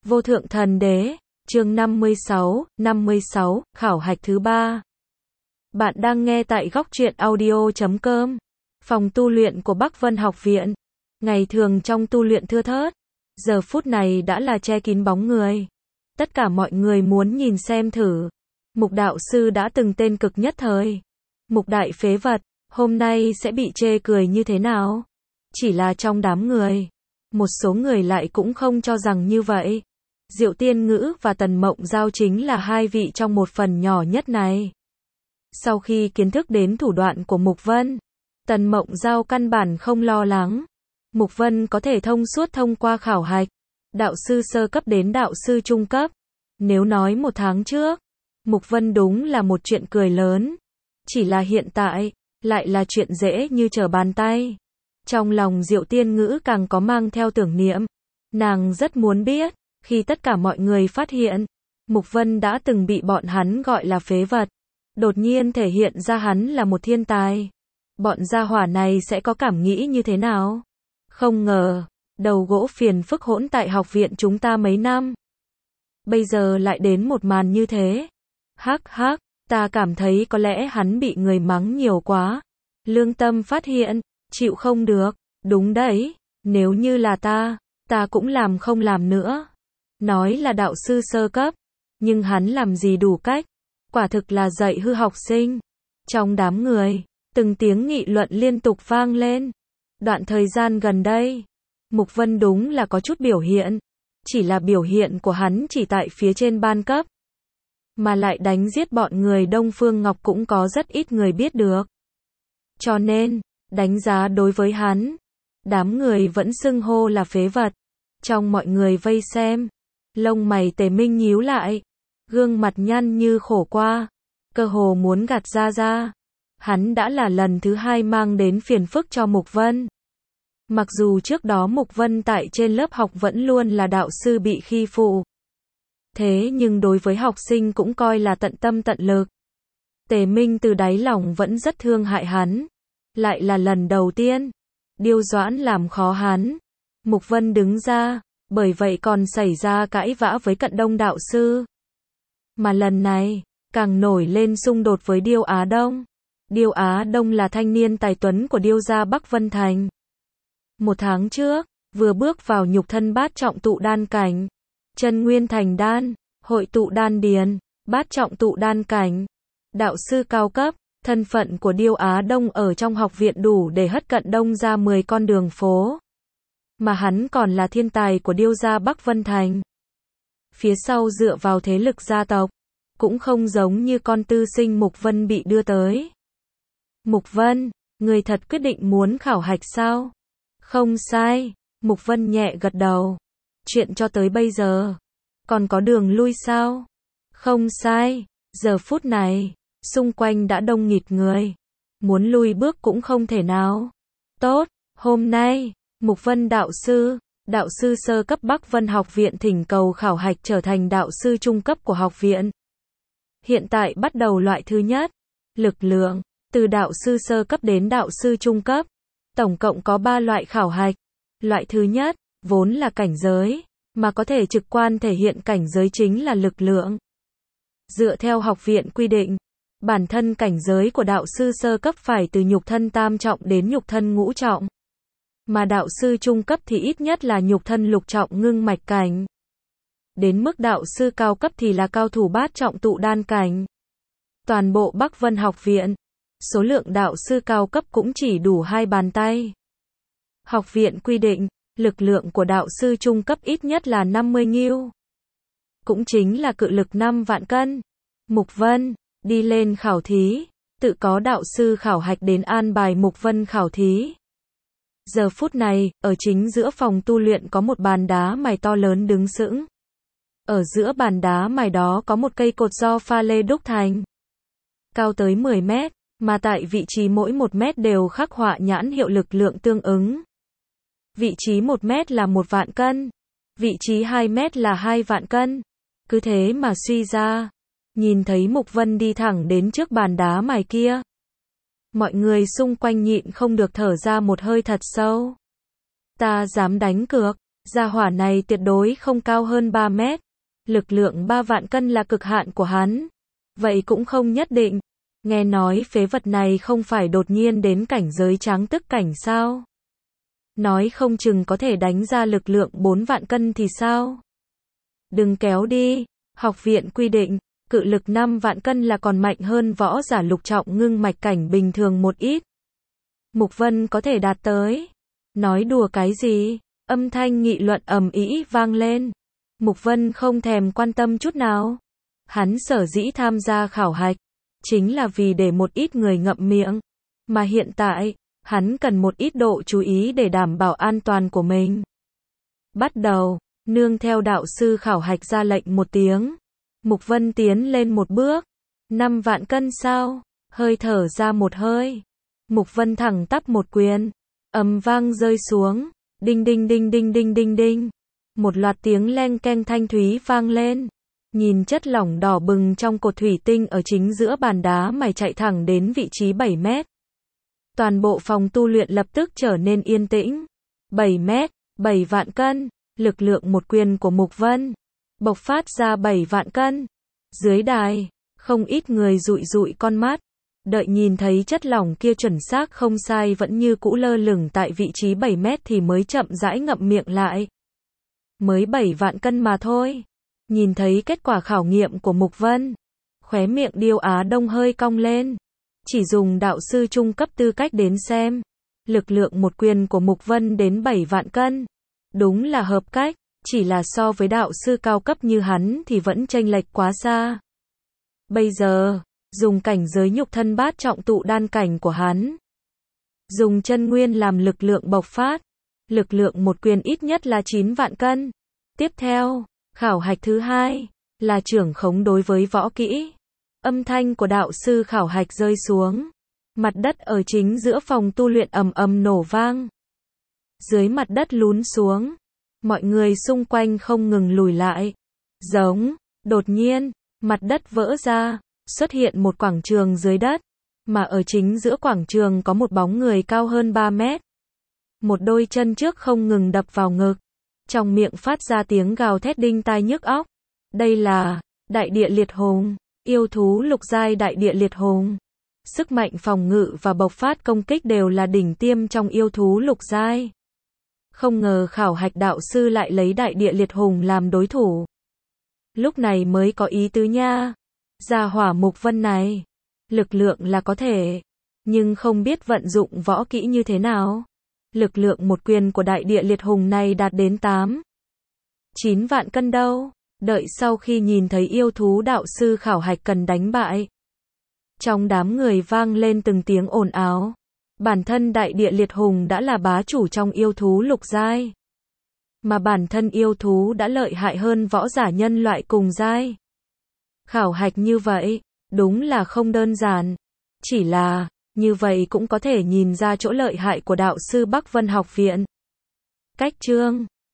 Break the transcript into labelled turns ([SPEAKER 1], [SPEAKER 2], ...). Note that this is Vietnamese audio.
[SPEAKER 1] Vô thượng thần đế, chương 56, khảo hạch thứ 3. Bạn đang nghe tại góc truyện audio.com. Phòng tu luyện của Bắc Vân Học Viện. Ngày thường trong tu luyện thưa thớt, giờ phút này đã là che kín bóng người. Tất cả mọi người muốn nhìn xem thử. Mục đạo sư đã từng tên cực nhất thời. Mục đại phế vật, hôm nay sẽ bị chê cười như thế nào? Chỉ là trong đám người. Một số người lại cũng không cho rằng như vậy. Diệu Tiên Ngữ và Tần Mộng Giao chính là hai vị trong một phần nhỏ nhất này. Sau khi kiến thức đến thủ đoạn của Mục Vân, Tần Mộng Giao căn bản không lo lắng. Mục Vân có thể thông suốt thông qua khảo hạch, đạo sư sơ cấp đến đạo sư trung cấp. Nếu nói một tháng trước, Mục Vân đúng là một chuyện cười lớn. Chỉ là hiện tại, lại là chuyện dễ như trở bàn tay. Trong lòng Diệu Tiên Ngữ càng có mang theo tưởng niệm. Nàng rất muốn biết, khi tất cả mọi người phát hiện, Mục Vân đã từng bị bọn hắn gọi là phế vật. Đột nhiên thể hiện ra hắn là một thiên tài. Bọn gia hỏa này sẽ có cảm nghĩ như thế nào? Không ngờ, đầu gỗ phiền phức hỗn tại học viện chúng ta mấy năm. Bây giờ lại đến một màn như thế. Hắc hắc, ta cảm thấy có lẽ hắn bị người mắng nhiều quá. Lương tâm phát hiện, chịu không được, đúng đấy, nếu như là ta cũng làm không làm nữa. Nói là đạo sư sơ cấp, nhưng hắn làm gì đủ cách, quả thực là dạy hư học sinh. Trong đám người, từng tiếng nghị luận liên tục vang lên. Đoạn thời gian gần đây, Mục Vân đúng là có chút biểu hiện, chỉ là biểu hiện của hắn chỉ tại phía trên ban cấp. Mà lại đánh giết bọn người Đông Phương Ngọc cũng có rất ít người biết được. Cho nên, đánh giá đối với hắn, đám người vẫn xưng hô là phế vật. Trong mọi người vây xem, lông mày Tề Minh nhíu lại, gương mặt nhăn như khổ qua, cơ hồ muốn gạt ra. Hắn đã là lần thứ 2 mang đến phiền phức cho Mục Vân. Mặc dù trước đó Mục Vân tại trên lớp học vẫn luôn là đạo sư bị khi phụ. Thế nhưng đối với học sinh cũng coi là tận tâm tận lực. Tề Minh từ đáy lòng vẫn rất thương hại hắn. Lại là lần đầu tiên, Điêu Doãn làm khó hắn. Mục Vân đứng ra, bởi vậy còn xảy ra cãi vã với Cận Đông đạo sư. Mà lần này, càng nổi lên xung đột với Điêu Á Đông. Điêu Á Đông là thanh niên tài tuấn của Điêu gia Bắc Vân Thành. Một tháng trước, vừa bước vào nhục thân bát trọng tụ đan cảnh. Chân nguyên thành đan, hội tụ đan điền, bát trọng tụ đan cảnh. Đạo sư cao cấp, thân phận của Điêu Á Đông ở trong học viện đủ để hất Cận Đông ra 10 con đường phố. Mà hắn còn là thiên tài của Điêu gia Bắc Vân Thành. Phía sau dựa vào thế lực gia tộc, cũng không giống như con tư sinh Mục Vân bị đưa tới. Mục Vân, người thật quyết định muốn khảo hạch sao? Không sai, Mục Vân nhẹ gật đầu. Chuyện cho tới bây giờ, còn có đường lui sao? Không sai, giờ phút này, xung quanh đã đông nghịt người. Muốn lui bước cũng không thể nào. Tốt, hôm nay, Mục Vân đạo sư sơ cấp Bắc Vân Học Viện thỉnh cầu khảo hạch trở thành đạo sư trung cấp của học viện. Hiện tại bắt đầu loại thứ nhất, lực lượng, từ đạo sư sơ cấp đến đạo sư trung cấp. Tổng cộng có 3 loại khảo hạch. Loại thứ nhất, vốn là cảnh giới, mà có thể trực quan thể hiện cảnh giới chính là lực lượng. Dựa theo học viện quy định, bản thân cảnh giới của đạo sư sơ cấp phải từ nhục thân tam trọng đến nhục thân ngũ trọng. Mà đạo sư trung cấp thì ít nhất là nhục thân lục trọng ngưng mạch cảnh. Đến mức đạo sư cao cấp thì là cao thủ bát trọng tụ đan cảnh. Toàn bộ Bắc Vân Học Viện, số lượng đạo sư cao cấp cũng chỉ đủ 2 bàn tay. Học viện quy định, lực lượng của đạo sư trung cấp ít nhất là 50 nghiêu. Cũng chính là cự lực 5 vạn cân. Mục Vân, đi lên khảo thí, tự có đạo sư khảo hạch đến an bài Mục Vân khảo thí. Giờ phút này, ở chính giữa phòng tu luyện có một bàn đá mài to lớn đứng sững. Ở giữa bàn đá mài đó có một cây cột do pha lê đúc thành. Cao tới 10 mét, mà tại vị trí mỗi 1 mét đều khắc họa nhãn hiệu lực lượng tương ứng. Vị trí 1 mét là 1 vạn cân. Vị trí 2 mét là 2 vạn cân. Cứ thế mà suy ra. Nhìn thấy Mục Vân đi thẳng đến trước bàn đá mài kia. Mọi người xung quanh nhịn không được thở ra một hơi thật sâu. Ta dám đánh cược, Gia hỏa này tuyệt đối không cao hơn 3 mét. Lực lượng 3 vạn cân là cực hạn của hắn. Vậy cũng không nhất định. Nghe nói phế vật này không phải đột nhiên đến cảnh giới tráng tức cảnh sao? Nói không chừng có thể đánh ra lực lượng 4 vạn cân thì sao? Đừng kéo đi. Học viện quy định, cự lực 5 vạn cân là còn mạnh hơn võ giả lục trọng ngưng mạch cảnh bình thường một ít. Mục Vân có thể đạt tới. Nói đùa cái gì? Âm thanh nghị luận ầm ĩ vang lên. Mục Vân không thèm quan tâm chút nào. Hắn sở dĩ tham gia khảo hạch, chính là vì để một ít người ngậm miệng. Mà hiện tại, hắn cần một ít độ chú ý để đảm bảo an toàn của mình. Bắt đầu, nương theo đạo sư khảo hạch ra lệnh một tiếng. Mục Vân tiến lên một bước. 5 vạn cân sao? Hơi thở ra một hơi. Mục Vân thẳng tắp một quyền. Ầm vang rơi xuống. Đinh đinh đinh đinh đinh đinh đinh. Một loạt tiếng leng keng thanh thúy vang lên. Nhìn chất lỏng đỏ bừng trong cột thủy tinh ở chính giữa bàn đá mài chạy thẳng đến vị trí 7 mét. Toàn bộ phòng tu luyện lập tức trở nên yên tĩnh. 7 mét, 7 vạn cân. Lực lượng một quyền của Mục Vân bộc phát ra 7 vạn cân. Dưới đài, không ít người dụi dụi con mắt. Đợi nhìn thấy chất lỏng kia chuẩn xác không sai vẫn như cũ lơ lửng tại vị trí 7 mét thì mới chậm rãi ngậm miệng lại. Mới 7 vạn cân mà thôi. Nhìn thấy kết quả khảo nghiệm của Mục Vân, khóe miệng Điêu Á Đông hơi cong lên. Chỉ dùng đạo sư trung cấp tư cách đến xem. Lực lượng một quyền của Mục Vân đến 7 vạn cân. Đúng là hợp cách, chỉ là so với đạo sư cao cấp như hắn thì vẫn chênh lệch quá xa. Bây giờ, dùng cảnh giới nhục thân bát trọng tụ đan cảnh của hắn. Dùng chân nguyên làm lực lượng bộc phát. Lực lượng một quyền ít nhất là 9 vạn cân. Tiếp theo, khảo hạch thứ hai, là trưởng khống đối với võ kỹ. Âm thanh của đạo sư khảo hạch rơi xuống. Mặt đất ở chính giữa phòng tu luyện ầm ầm nổ vang. Dưới mặt đất lún xuống. Mọi người xung quanh không ngừng lùi lại. Giống, đột nhiên, mặt đất vỡ ra, xuất hiện một quảng trường dưới đất. Mà ở chính giữa quảng trường có một bóng người cao hơn 3 mét. Một đôi chân trước không ngừng đập vào ngực. Trong miệng phát ra tiếng gào thét đinh tai nhức óc. Đây là đại địa liệt hùng, yêu thú lục giai đại địa liệt hùng. Sức mạnh phòng ngự và bộc phát công kích đều là đỉnh tiêm trong yêu thú lục giai. Không ngờ khảo hạch đạo sư lại lấy đại địa liệt hùng làm đối thủ. Lúc này mới có ý tứ nha. Gia hỏa Mục Vân này, lực lượng là có thể, nhưng không biết vận dụng võ kỹ như thế nào. Lực lượng một quyền của đại địa liệt hùng này đạt đến 9 vạn cân đâu. Đợi sau khi nhìn thấy yêu thú đạo sư khảo hạch cần đánh bại. Trong đám người vang lên từng tiếng ồn ào. Bản thân đại địa liệt hùng đã là bá chủ trong yêu thú lục giai. Mà bản thân yêu thú đã lợi hại hơn võ giả nhân loại cùng giai. Khảo hạch như vậy, đúng là không đơn giản. Chỉ là, như vậy cũng có thể nhìn ra chỗ lợi hại của đạo sư Bắc Vân học viện. Cách chương